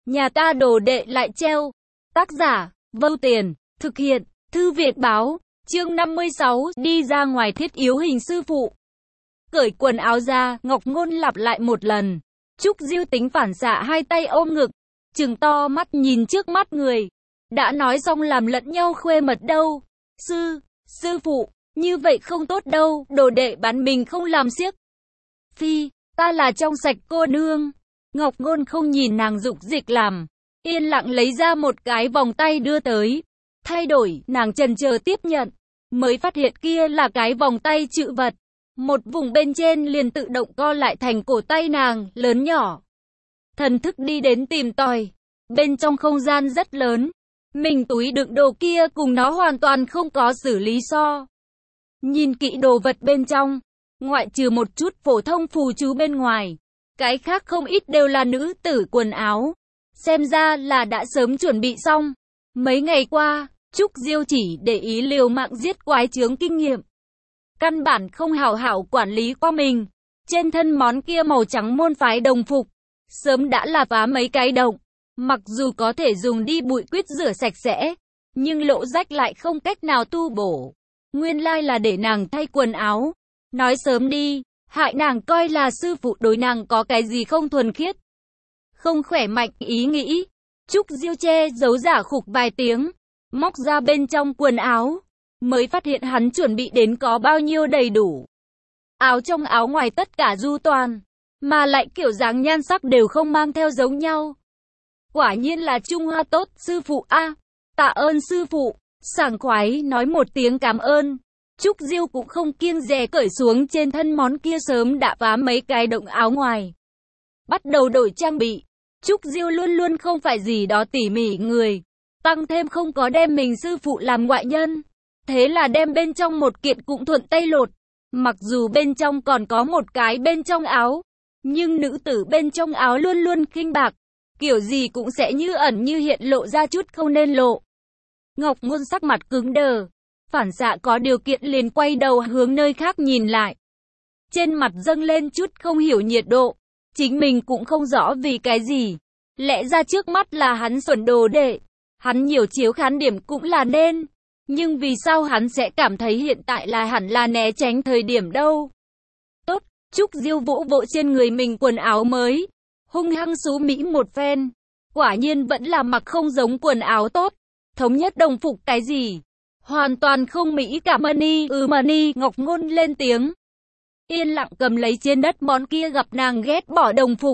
Nhà ta đồ đệ lại treo. Tác giả, Vâu Tiền, thực hiện, Thư Viện Báo, chương 56, đi ra ngoài thiết yếu hình sư phụ. Cởi quần áo ra, Ngọc Ngôn lặp lại một lần. Trúc Diêu tính phản xạ hai tay ôm ngực, trừng to mắt nhìn trước mắt người. Đã nói xong làm lẫn nhau khuê mật đâu. Sư phụ, như vậy không tốt đâu, đồ đệ bán mình không làm xiếc. Phi, ta là trong sạch cô nương. Ngọc Ngôn không nhìn nàng dục dịch làm, yên lặng lấy ra một cái vòng tay đưa tới. Thay đổi, nàng chần chờ tiếp nhận, mới phát hiện kia là cái vòng tay chữ vật. Một vùng bên trên liền tự động co lại thành cổ tay nàng, lớn nhỏ. Thần thức đi đến tìm tòi, bên trong không gian rất lớn. Mình túi đựng đồ kia cùng nó hoàn toàn không có xử lý so. Nhìn kỹ đồ vật bên trong, ngoại trừ một chút phổ thông phù chú bên ngoài, cái khác không ít đều là nữ tử quần áo. Xem ra là đã sớm chuẩn bị xong. Mấy ngày qua, Trúc Diêu chỉ để ý liều mạng giết quái chướng kinh nghiệm. Căn bản không hảo hảo quản lý qua mình. Trên thân món kia màu trắng môn phái đồng phục, sớm đã là phá mấy cái động. Mặc dù có thể dùng đi bụi quyết rửa sạch sẽ, nhưng lỗ rách lại không cách nào tu bổ. Nguyên lai là để nàng thay quần áo. Nói sớm đi, hại nàng coi là sư phụ đối nàng có cái gì không thuần khiết, không khỏe mạnh ý nghĩ. Trúc Diêu che giấu giả khục vài tiếng, móc ra bên trong quần áo, mới phát hiện hắn chuẩn bị đến có bao nhiêu đầy đủ. Áo trong áo ngoài tất cả du toàn, mà lại kiểu dáng nhan sắc đều không mang theo giống nhau. Quả nhiên là Trung Hoa tốt, sư phụ a. Tạ ơn sư phụ. Sảng khoái nói một tiếng cảm ơn. Trúc Diêu cũng không kiêng dè cởi xuống trên thân món kia sớm đã phá mấy cái động áo ngoài. Bắt đầu đổi trang bị. Trúc Diêu luôn luôn không phải gì đó tỉ mỉ người. Tăng thêm không có đem mình sư phụ làm ngoại nhân. Thế là đem bên trong một kiện cũng thuận tay lột. Mặc dù bên trong còn có một cái bên trong áo, nhưng nữ tử bên trong áo luôn luôn khinh bạc. Kiểu gì cũng sẽ như ẩn như hiện lộ ra chút không nên lộ. Ngọc Ngôn sắc mặt cứng đờ, phản xạ có điều kiện liền quay đầu hướng nơi khác nhìn lại. Trên mặt dâng lên chút không hiểu nhiệt độ, chính mình cũng không rõ vì cái gì. Lẽ ra trước mắt là hắn xuẩn đồ đệ, hắn nhiều chiếu khán điểm cũng là nên. Nhưng vì sao hắn sẽ cảm thấy hiện tại là hẳn là né tránh thời điểm đâu? Tốt, Trúc Diêu vỗ vỗ trên người mình quần áo mới, hung hăng xú mỹ một phen. Quả nhiên vẫn là mặc không giống quần áo tốt. Thống nhất đồng phục cái gì? Hoàn toàn không mỹ cảm ơn Ngọc Ngôn lên tiếng. Yên lặng cầm lấy trên đất món kia gặp nàng ghét bỏ đồng phục.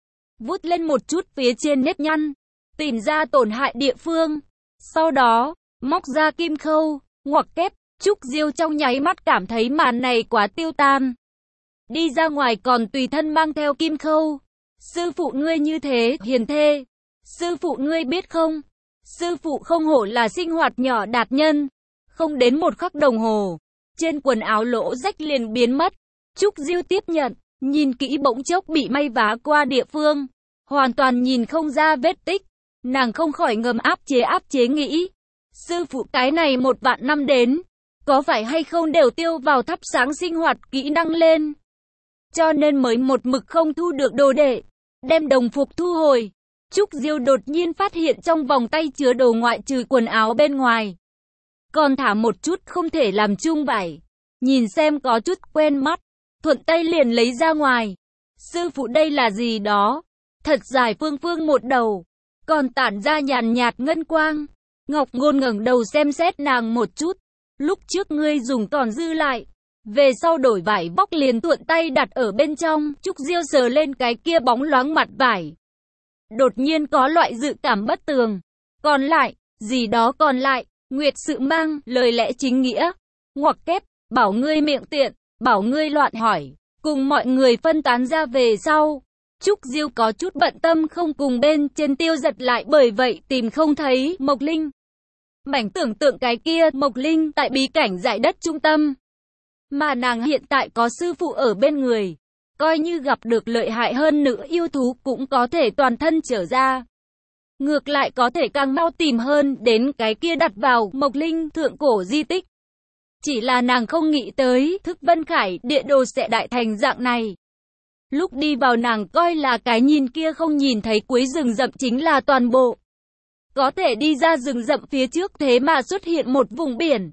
Vút lên một chút phía trên nếp nhăn, tìm ra tổn hại địa phương. Sau đó, móc ra kim khâu, ngoặc kép. Trúc Diêu trong nháy mắt cảm thấy màn này quá tiêu tan. Đi ra ngoài còn tùy thân mang theo kim khâu. Sư phụ ngươi như thế, hiền thê. Sư phụ ngươi biết không? Sư phụ không hổ là sinh hoạt nhỏ đạt nhân. Không đến một khắc đồng hồ, trên quần áo lỗ rách liền biến mất. Trúc Diêu tiếp nhận, nhìn kỹ bỗng chốc bị may vá qua địa phương, hoàn toàn nhìn không ra vết tích. Nàng không khỏi ngầm áp chế nghĩ. Sư phụ cái này 1.000 năm đến, có phải hay không đều tiêu vào thắp sáng sinh hoạt kỹ năng lên. Cho nên mới một mực không thu được đồ đệ, đem đồng phục thu hồi. Trúc Diêu đột nhiên phát hiện trong vòng tay chứa đồ ngoại trừ quần áo bên ngoài, còn thả một chút không thể làm chung vải. Nhìn xem có chút quen mắt, thuận tay liền lấy ra ngoài. Sư phụ đây là gì đó? Thật dài phương một đầu, còn tản ra nhàn nhạt ngân quang. Ngọc Ngôn ngẩng đầu xem xét nàng một chút. Lúc trước ngươi dùng còn dư lại, về sau đổi vải bóc liền thuận tay đặt ở bên trong. Trúc Diêu sờ lên cái kia bóng loáng mặt vải, đột nhiên có loại dự cảm bất tường. Còn lại, gì đó còn lại, Nguyệt Sự mang, lời lẽ chính nghĩa. Ngoặc kép, bảo ngươi miệng tiện, bảo ngươi loạn hỏi. Cùng mọi người phân tán ra về sau. Trúc Diêu có chút bận tâm không cùng bên trên tiêu giật lại, bởi vậy tìm không thấy Mộc Linh. Mảnh tưởng tượng cái kia Mộc Linh tại bí cảnh giải đất trung tâm. Mà nàng hiện tại có sư phụ ở bên người. Coi như gặp được lợi hại hơn nữ yêu thú cũng có thể toàn thân trở ra. Ngược lại có thể càng mau tìm hơn đến cái kia đặt vào Mộc Linh thượng cổ di tích. Chỉ là nàng không nghĩ tới Thức Vân Khải địa đồ sẽ đại thành dạng này. Lúc đi vào nàng coi là cái nhìn kia không nhìn thấy cuối rừng rậm chính là toàn bộ. Có thể đi ra rừng rậm phía trước thế mà xuất hiện một vùng biển.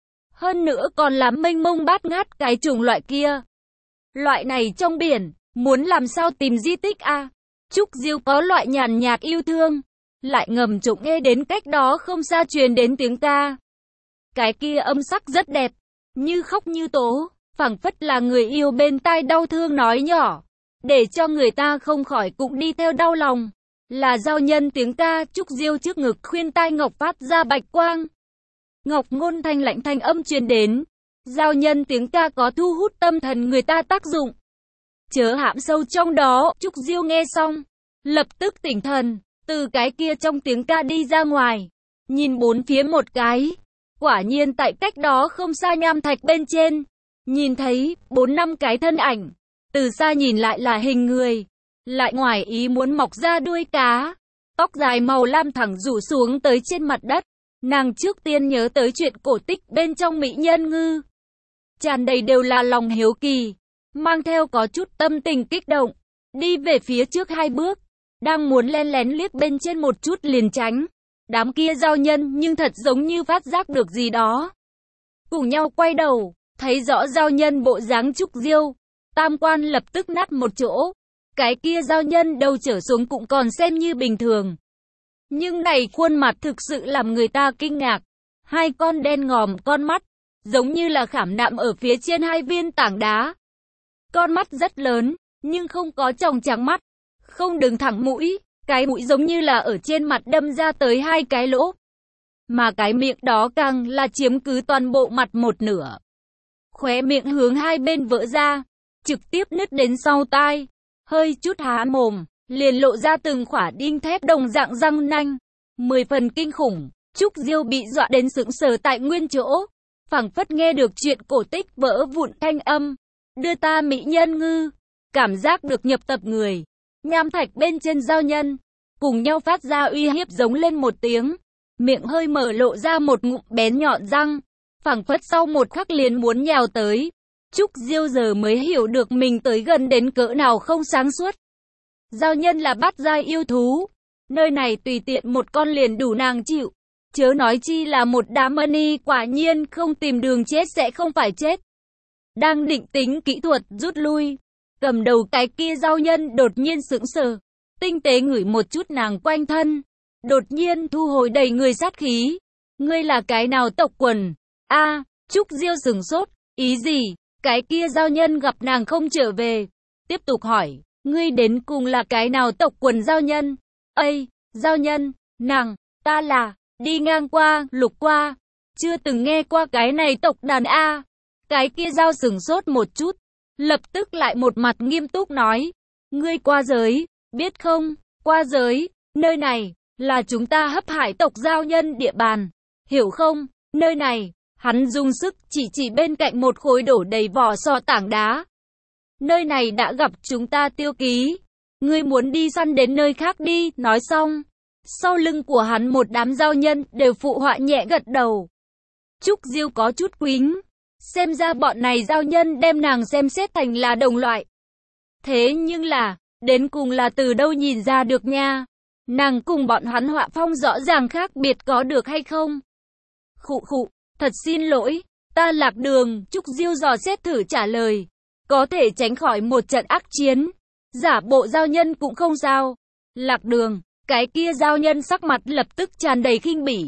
Hơn nữa còn là mênh mông bát ngát cái chủng loại kia. Loại này trong biển, muốn làm sao tìm di tích a? Trúc Diêu có loại nhàn nhạt yêu thương, lại ngầm trộm nghe đến cách đó không xa truyền đến tiếng ca. Cái kia âm sắc rất đẹp, như khóc như tố, phảng phất là người yêu bên tai đau thương nói nhỏ, để cho người ta không khỏi cũng đi theo đau lòng. Là giao nhân tiếng ca, Trúc Diêu trước ngực khuyên tai ngọc phát ra bạch quang. Ngọc ngôn thanh lạnh thanh âm truyền đến. Giao nhân tiếng ca có thu hút tâm thần người ta tác dụng. Chớ hãm sâu trong đó, Trúc Diêu nghe xong, lập tức tỉnh thần, từ cái kia trong tiếng ca đi ra ngoài, nhìn bốn phía một cái. Quả nhiên tại cách đó không xa nham thạch bên trên, nhìn thấy 4-5 cái thân ảnh, từ xa nhìn lại là hình người, lại ngoài ý muốn mọc ra đuôi cá, tóc dài màu lam thẳng rủ xuống tới trên mặt đất. Nàng trước tiên nhớ tới chuyện cổ tích bên trong Mỹ Nhân Ngư, tràn đầy đều là lòng hiếu kỳ, mang theo có chút tâm tình kích động, đi về phía trước 2 bước, đang muốn len lén liếc bên trên một chút liền tránh. Đám kia giao nhân nhưng thật giống như phát giác được gì đó, cùng nhau quay đầu, thấy rõ giao nhân bộ dáng Trúc Diêu, tam quan lập tức nát một chỗ. Cái kia giao nhân đầu trở xuống cũng còn xem như bình thường, nhưng này khuôn mặt thực sự làm người ta kinh ngạc. 2 con đen ngòm con mắt, giống như là khảm nạm ở phía trên 2 viên tảng đá. Con mắt rất lớn, nhưng không có tròng trắng mắt, không đứng thẳng mũi, cái mũi giống như là ở trên mặt đâm ra tới 2 cái lỗ. Mà cái miệng đó càng là chiếm cứ toàn bộ mặt một nửa. Khóe miệng hướng 2 bên vỡ ra, trực tiếp nứt đến sau tai, hơi chút há mồm, liền lộ ra từng khỏa đinh thép đồng dạng răng nanh, 10 phần kinh khủng. Trúc Diêu bị dọa đến sững sờ tại nguyên chỗ, phảng phất nghe được chuyện cổ tích vỡ vụn thanh âm. Đưa ta Mỹ Nhân Ngư, cảm giác được nhập tập người. Nham thạch bên trên giao nhân, cùng nhau phát ra uy hiếp giống lên một tiếng, miệng hơi mở lộ ra một ngụm bén nhọn răng, phảng phất sau một khắc liền muốn nhào tới. Trúc Diêu giờ mới hiểu được mình tới gần đến cỡ nào không sáng suốt. Giao nhân là bát giai yêu thú, nơi này tùy tiện một con liền đủ nàng chịu, chớ nói chi là một đám mani. Quả nhiên không tìm đường chết sẽ không phải chết. Đang định tính kỹ thuật rút lui, cầm đầu cái kia giao nhân đột nhiên sững sờ, tinh tế ngửi một chút nàng quanh thân, đột nhiên thu hồi đầy người sát khí. Ngươi là cái nào tộc quần? A, Trúc Diêu sửng sốt, ý gì? Cái kia giao nhân gặp nàng không trở về, tiếp tục hỏi, ngươi đến cùng là cái nào tộc quần giao nhân? Ây, giao nhân, ta là, đi ngang qua, lục qua, chưa từng nghe qua cái này tộc đàn A. Cái kia giao sửng sốt một chút, lập tức lại một mặt nghiêm túc nói, ngươi qua giới, biết không, qua giới, nơi này, là chúng ta Hấp Hải tộc giao nhân địa bàn, hiểu không, nơi này. Hắn dùng sức chỉ bên cạnh một khối đổ đầy vỏ sò tảng đá. Nơi này đã gặp chúng ta tiêu ký. Ngươi muốn đi săn đến nơi khác đi, nói xong. Sau lưng của hắn một đám giao nhân đều phụ họa nhẹ gật đầu. Trúc Diêu có chút quính. Xem ra bọn này giao nhân đem nàng xem xét thành là đồng loại. Thế nhưng là, đến cùng là từ đâu nhìn ra được nha. Nàng cùng bọn hắn họa phong rõ ràng khác biệt có được hay không? Khụ. Thật xin lỗi, ta lạc đường. Trúc Diêu dò xét thử trả lời, có thể tránh khỏi một trận ác chiến, giả bộ giao nhân cũng không sao. Lạc đường, cái kia giao nhân sắc mặt lập tức tràn đầy khinh bỉ.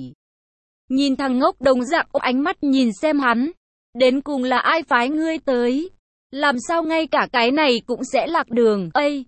Nhìn thằng ngốc đồng dạng ánh mắt nhìn xem hắn, đến cùng là ai phái ngươi tới? Làm sao ngay cả cái này cũng sẽ lạc đường? Ây,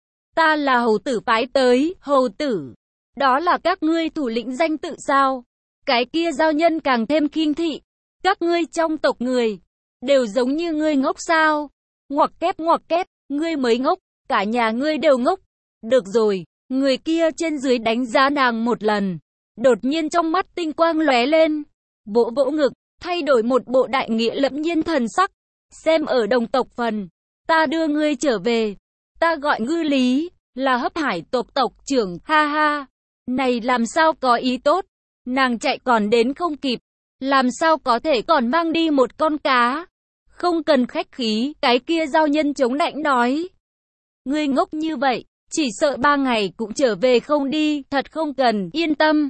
ta là hầu tử phái tới. Hầu tử, đó là các ngươi thủ lĩnh danh tự sao? Cái kia giao nhân càng thêm khinh thị. Các ngươi trong tộc người, đều giống như ngươi ngốc sao? Ngoặc kép, ngươi mới ngốc, cả nhà ngươi đều ngốc. Được rồi, người kia trên dưới đánh giá nàng một lần. Đột nhiên trong mắt tinh quang lóe lên, vỗ vỗ ngực, thay đổi một bộ đại nghĩa lẫm nhiên thần sắc. Xem ở đồng tộc phần, ta đưa ngươi trở về. Ta gọi Ngư Lý, là Hấp Hải tộc tộc trưởng, ha ha. Này làm sao có ý tốt? Nàng chạy còn đến không kịp, làm sao có thể còn mang đi một con cá? Không cần khách khí, cái kia giao nhân chống nạnh nói. Ngươi ngốc như vậy, chỉ sợ 3 ngày cũng trở về không đi, thật không cần, yên tâm.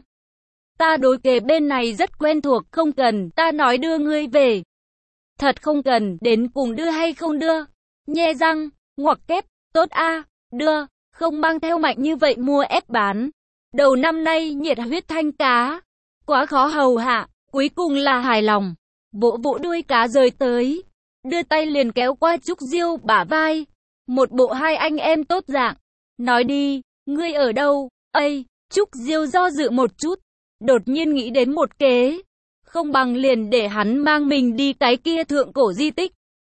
Ta đối kề bên này rất quen thuộc, không cần, ta nói đưa ngươi về. Thật không cần, đến cùng đưa hay không đưa. Nhe răng, ngoặc kép, tốt a, đưa, không mang theo mạnh như vậy mua ép bán. Đầu năm nay nhiệt huyết thanh cá, quá khó hầu hạ, cuối cùng là hài lòng. Vỗ vỗ đuôi cá rời tới, đưa tay liền kéo qua Trúc Diêu bả vai. Một bộ hai anh em tốt dạng. Nói đi, ngươi ở đâu? Ây, Trúc Diêu do dự một chút, đột nhiên nghĩ đến một kế. Không bằng liền để hắn mang mình đi cái kia thượng cổ di tích.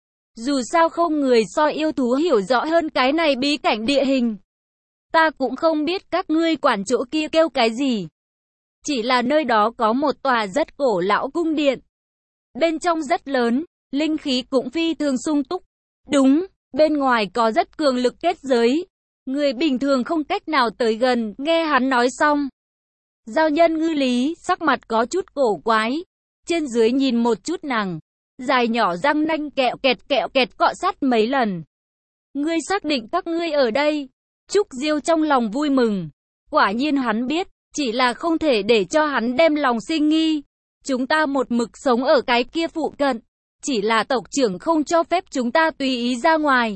Dù sao không người so yêu thú hiểu rõ hơn cái này bí cảnh địa hình. Ta cũng không biết các ngươi quản chỗ kia kêu cái gì. Chỉ là nơi đó có một tòa rất cổ lão cung điện. Bên trong rất lớn, linh khí cũng phi thường sung túc. Đúng, bên ngoài có rất cường lực kết giới. Người bình thường không cách nào tới gần, nghe hắn nói xong. Giao nhân Ngư Lý, sắc mặt có chút cổ quái. Trên dưới nhìn một chút nàng. Dài nhỏ răng nanh kẹo kẹt cọ sát mấy lần. Ngươi xác định các ngươi ở đây. Trúc Diêu trong lòng vui mừng. Quả nhiên hắn biết, chỉ là không thể để cho hắn đem lòng sinh nghi. Chúng ta một mực sống ở cái kia phụ cận. Chỉ là tộc trưởng không cho phép chúng ta tùy ý ra ngoài.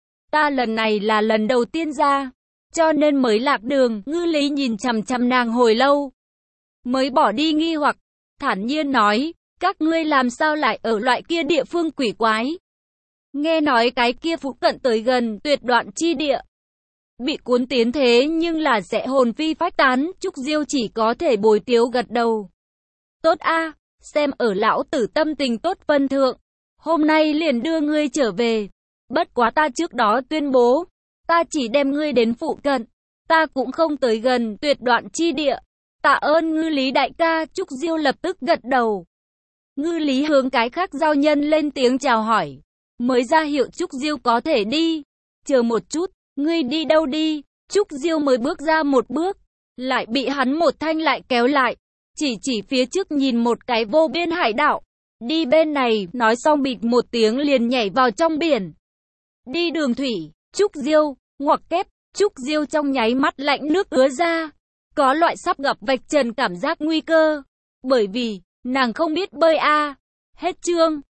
Ta lần này là lần đầu tiên ra, cho nên mới lạc đường. Ngư Lý nhìn chằm chằm nàng hồi lâu, mới bỏ đi nghi hoặc, thản nhiên nói, các ngươi làm sao lại ở loại kia địa phương quỷ quái? Nghe nói cái kia phụ cận tới gần tuyệt đoạn chi địa, bị cuốn tiến thế nhưng là sẽ hồn phi phách tán. Trúc Diêu chỉ có thể bồi tiếu gật đầu. Tốt a, xem ở lão tử tâm tình tốt phân thượng, hôm nay liền đưa ngươi trở về. Bất quá ta trước đó tuyên bố, ta chỉ đem ngươi đến phụ cận, ta cũng không tới gần tuyệt đoạn chi địa. Tạ ơn Ngư Lý đại ca. Trúc Diêu lập tức gật đầu. Ngư Lý hướng cái khác giao nhân lên tiếng chào hỏi, mới ra hiệu Trúc Diêu có thể đi. Chờ một chút, ngươi đi đâu đi? Trúc Diêu mới bước ra một bước, lại bị hắn một thanh lại kéo lại, chỉ phía trước nhìn một cái vô biên hải đảo. Đi bên này, nói xong bịt một tiếng liền nhảy vào trong biển. Đi đường thủy, Trúc Diêu, ngoặc kép, Trúc Diêu trong nháy mắt lạnh nước ứa ra. Có loại sắp gặp vạch trần cảm giác nguy cơ. Bởi vì, nàng không biết bơi a. Hết chương.